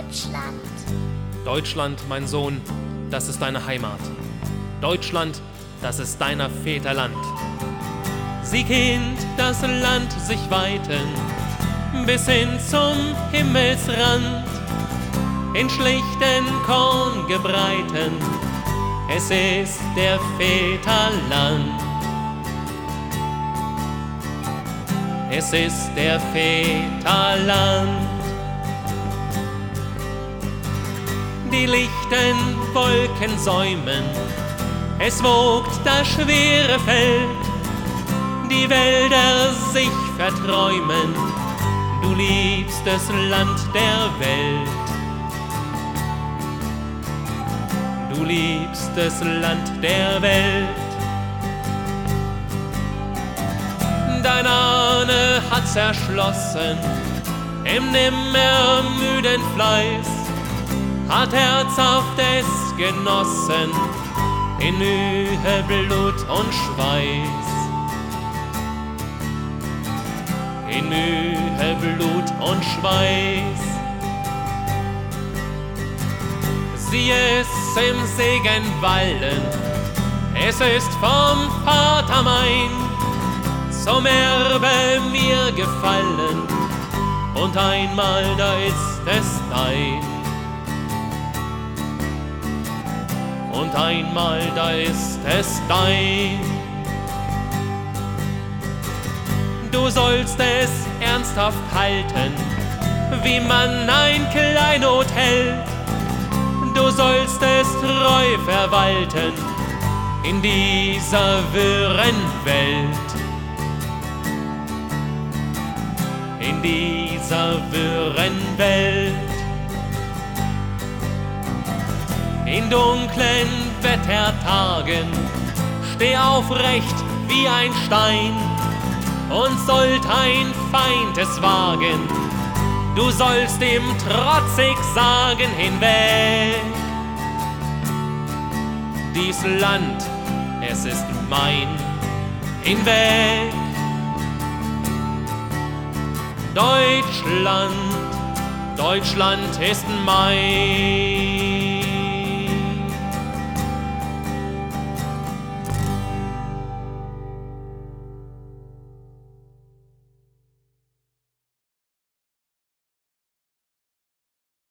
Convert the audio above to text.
Deutschland. Deutschland, mein Sohn, das ist deine Heimat. Deutschland, das ist deiner Väter Land. Sieh, Kind, das Land sich weiten, bis hin zum Himmelsrand, in schlichten Korngebreiten, es ist der Väter Land. Es ist der Väter Land. Die lichten Wolken säumen, es wogt das schwere Feld, die Wälder sich verträumen, du liebstes Land der Welt. Du liebstes Land der Welt. Dein Ahne hat's erschlossen, im nimmermüden Fleiß, hat herzhaft es genossen, in Mühe, Blut und Schweiß. In Mühe, Blut und Schweiß. Sieh es im Segen wallen, es ist vom Vater mein, zum Erbe mir gefallen, und einmal da ist es dein. Und einmal da ist es dein. Du sollst es ernsthaft halten, wie man ein Kleinod hält. Du sollst es treu verwalten in dieser wirren Welt. In dieser wirren Welt. In dunklen Wettertagen steh aufrecht wie ein Stein, und sollt ein Feind es wagen, du sollst ihm trotzig sagen: hinweg. Dies Land, es ist mein, hinweg. Deutschland, Deutschland ist mein.